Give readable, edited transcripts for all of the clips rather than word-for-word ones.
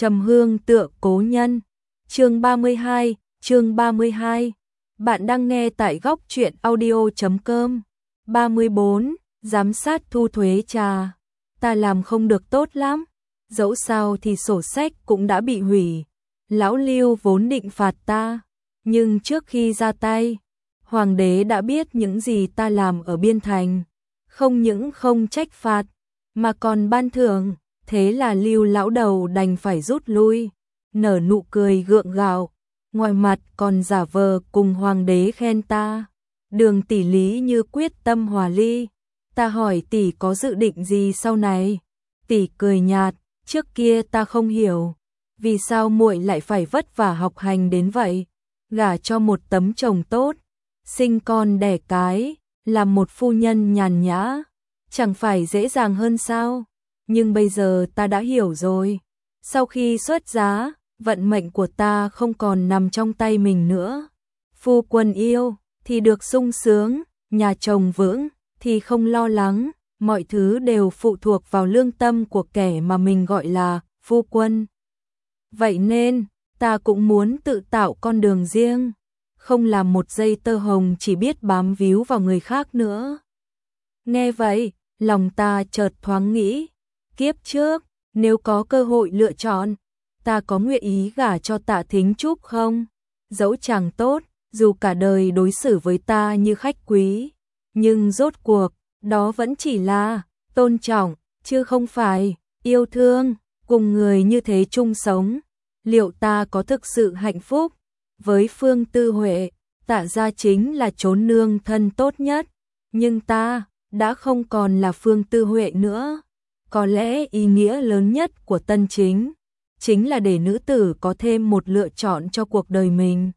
trầm hương tựa cố nhân. Chương 32. Bạn đang nghe tại góc truyện audio.com. 34. Giám sát thu thuế trà. Ta làm không được tốt lắm. Dẫu sao thì sổ sách cũng đã bị hủy. Lão Lưu vốn định phạt ta, nhưng trước khi ra tay, hoàng đế đã biết những gì ta làm ở Biên Thành, không những không trách phạt, mà còn ban thưởng. Thế là Lưu lão đầu đành phải rút lui, nở nụ cười gượng gạo, ngoài mặt còn giả vờ cùng hoàng đế khen ta. Đường tỷ lý như quyết tâm hòa ly. Ta hỏi tỷ có dự định gì sau này? Tỷ cười nhạt, trước kia ta không hiểu, vì sao muội lại phải vất vả học hành đến vậy, gả cho một tấm chồng tốt, sinh con đẻ cái, làm một phu nhân nhàn nhã, chẳng phải dễ dàng hơn sao? Nhưng bây giờ ta đã hiểu rồi. Sau khi xuất giá, vận mệnh của ta không còn nằm trong tay mình nữa. Phu quân yêu thì được sung sướng, nhà chồng vững thì không lo lắng, mọi thứ đều phụ thuộc vào lương tâm của kẻ mà mình gọi là phu quân. Vậy nên, ta cũng muốn tự tạo con đường riêng, không làm một dây tơ hồng chỉ biết bám víu vào người khác nữa. Nghe vậy, lòng ta chợt thoáng nghĩ, kiếp trước, nếu có cơ hội lựa chọn, ta có nguyện ý gả cho Tạ Thính Trúc không? Dẫu chẳng tốt, dù cả đời đối xử với ta như khách quý, nhưng rốt cuộc, đó vẫn chỉ là tôn trọng, chứ không phải yêu thương. Cùng người như thế chung sống, liệu ta có thực sự hạnh phúc? Với Phương Tư Huệ, Tạ gia chính là chốn nương thân tốt nhất, nhưng ta đã không còn là Phương Tư Huệ nữa. Có lẽ ý nghĩa lớn nhất của tân chính là để nữ tử có thêm một lựa chọn cho cuộc đời mình.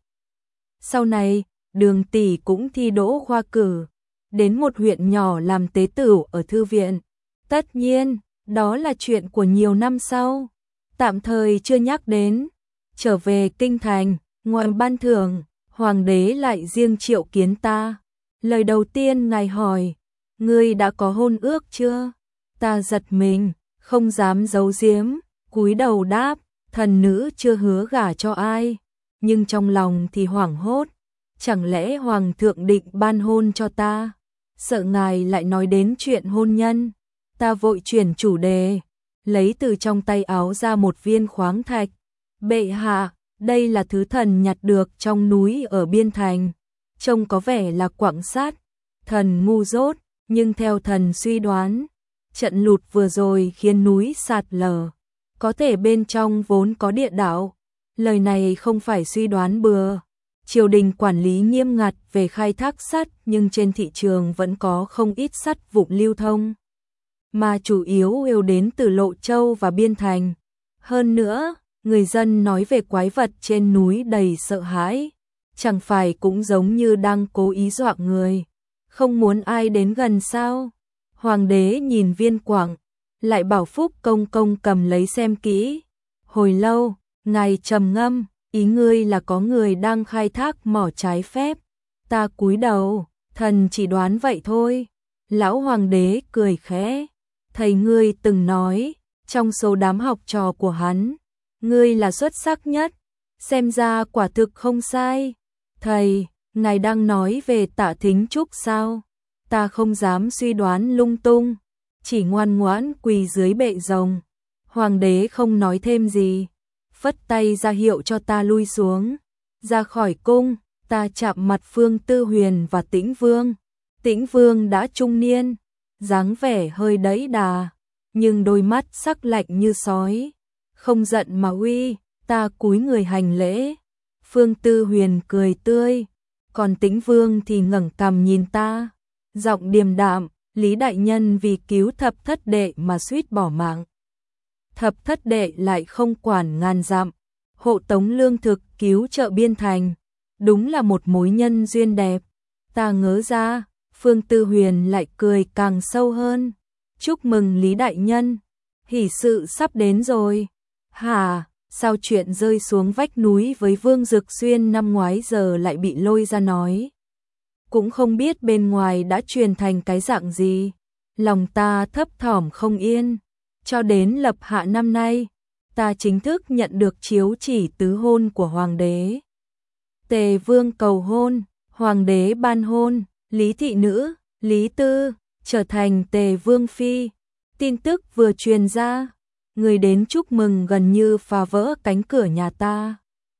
Sau này, Đường tỷ cũng thi đỗ khoa cử, đến một huyện nhỏ làm tế tửu ở thư viện. Tất nhiên, đó là chuyện của nhiều năm sau, tạm thời chưa nhắc đến. Trở về kinh thành, ngoài ban thưởng, hoàng đế lại riêng triệu kiến ta. Lời đầu tiên ngài hỏi, ngươi đã có hôn ước chưa? Ta giật mình, không dám giấu giếm, cúi đầu đáp, thần nữ chưa hứa gả cho ai. Nhưng trong lòng thì hoảng hốt, chẳng lẽ hoàng thượng định ban hôn cho ta? Sợ ngài lại nói đến chuyện hôn nhân. Ta vội chuyển chủ đề, lấy từ trong tay áo ra một viên khoáng thạch. Bệ hạ, đây là thứ thần nhặt được trong núi ở Biên Thành, trông có vẻ là quặng sắt. Thần ngu dốt, nhưng theo thần suy đoán, trận lụt vừa rồi khiến núi sạt lở, có thể bên trong vốn có địa đạo. Lời này không phải suy đoán bừa. Triều đình quản lý nghiêm ngặt về khai thác sắt, nhưng trên thị trường vẫn có không ít sắt vụn lưu thông, mà chủ yếu đến từ Lộ Châu và Biên Thành. Hơn nữa, người dân nói về quái vật trên núi đầy sợ hãi, chẳng phải cũng giống như đang cố ý dọa người, không muốn ai đến gần sao? Hoàng đế nhìn viên quặng, lại bảo Phúc công công cầm lấy xem kỹ. Hồi lâu, ngài trầm ngâm, ý ngươi là có người đang khai thác mỏ trái phép. Ta cúi đầu, thần chỉ đoán vậy thôi. Lão hoàng đế cười khẽ, thầy ngươi từng nói, trong số đám học trò của hắn, ngươi là xuất sắc nhất, xem ra quả thực không sai. Thầy, ngài đang nói về Tạ Thính Trúc sao? Ta không dám suy đoán lung tung, chỉ ngoan ngoãn quỳ dưới bệ rồng. Hoàng đế không nói thêm gì, phất tay ra hiệu cho ta lui xuống. Ra khỏi cung, ta chạm mặt Phương Tư Huyền và Tĩnh Vương. Tĩnh Vương đã trung niên, dáng vẻ hơi đẫy đà, nhưng đôi mắt sắc lạnh như sói, không giận mà uy. Ta cúi người hành lễ. Phương Tư Huyền cười tươi, còn Tĩnh Vương thì ngẩng cằm nhìn ta, giọng điềm đạm, Lý đại nhân vì cứu thập thất đệ mà suýt bỏ mạng. Thập thất đệ lại không quản ngàn dặm, hộ tống lương thực cứu trợ Biên Thành, đúng là một mối nhân duyên đẹp. Ta ngớ ra, Phương Tư Huyền lại cười càng sâu hơn. Chúc mừng Lý đại nhân, hỷ sự sắp đến rồi. Hả, sao chuyện rơi xuống vách núi với Vương Dực Xuyên năm ngoái giờ lại bị lôi ra nói? Cũng không biết bên ngoài đã truyền thành cái dạng gì. Lòng ta thấp thỏm không yên. Cho đến lập hạ năm nay, ta chính thức nhận được chiếu chỉ tứ hôn của hoàng đế. Tề Vương cầu hôn, hoàng đế ban hôn, Lý thị nữ, Lý Tư trở thành Tề Vương phi. Tin tức vừa truyền ra, người đến chúc mừng gần như phá vỡ cánh cửa nhà ta.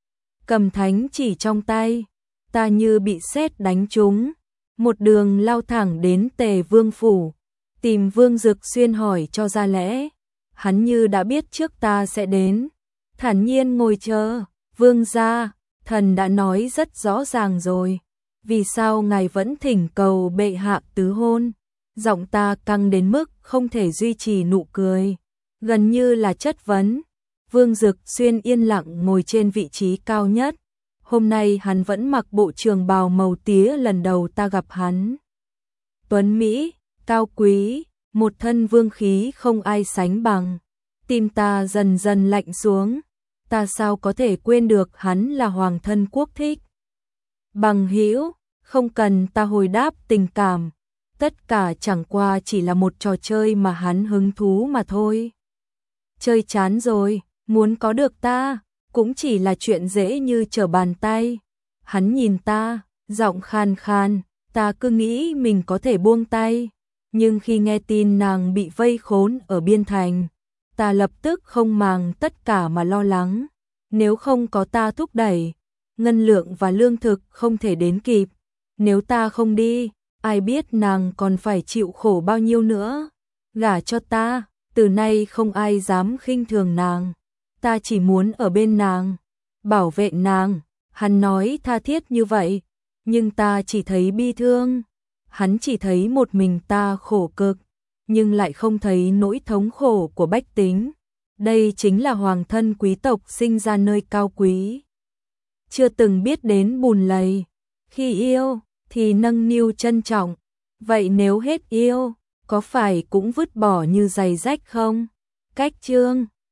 Cầm thánh chỉ trong tay, ta như bị sét đánh trúng, một đường lao thẳng đến Tề Vương phủ, tìm Vương Dực Xuyên hỏi cho ra lẽ. Hắn như đã biết trước ta sẽ đến, thản nhiên ngồi chờ. Vương gia, thần đã nói rất rõ ràng rồi, vì sao ngài vẫn thỉnh cầu bệ hạ tứ hôn? Giọng ta căng đến mức không thể duy trì nụ cười, gần như là chất vấn. Vương Dực Xuyên yên lặng ngồi trên vị trí cao nhất. Hôm nay hắn vẫn mặc bộ trường bào màu tía lần đầu ta gặp hắn. Tuấn Mỹ, cao quý, một thân vương khí không ai sánh bằng. Tim ta dần dần lạnh xuống, ta sao có thể quên được hắn là hoàng thân quốc thích. Bằng hữu, không cần ta hồi đáp tình cảm, tất cả chẳng qua chỉ là một trò chơi mà hắn hứng thú mà thôi. Chơi chán rồi, muốn có được ta, cũng chỉ là chuyện dễ như trở bàn tay. Hắn nhìn ta, giọng khan khan, ta cứ nghĩ mình có thể buông tay. Nhưng khi nghe tin nàng bị vây khốn ở biên thành, ta lập tức không màng tất cả mà lo lắng. Nếu không có ta thúc đẩy, ngân lượng và lương thực không thể đến kịp. Nếu ta không đi, ai biết nàng còn phải chịu khổ bao nhiêu nữa. Gả cho ta, từ nay không ai dám khinh thường nàng. Ta chỉ muốn ở bên nàng, bảo vệ nàng. Hắn nói tha thiết như vậy, nhưng ta chỉ thấy bi thương. Hắn chỉ thấy một mình ta khổ cực, nhưng lại không thấy nỗi thống khổ của bách tính. Đây chính là hoàng thân quý tộc sinh ra nơi cao quý, chưa từng biết đến bùn lầy. Khi yêu thì nâng niu trân trọng, vậy nếu hết yêu, có phải cũng vứt bỏ như giày rách không? Cách chương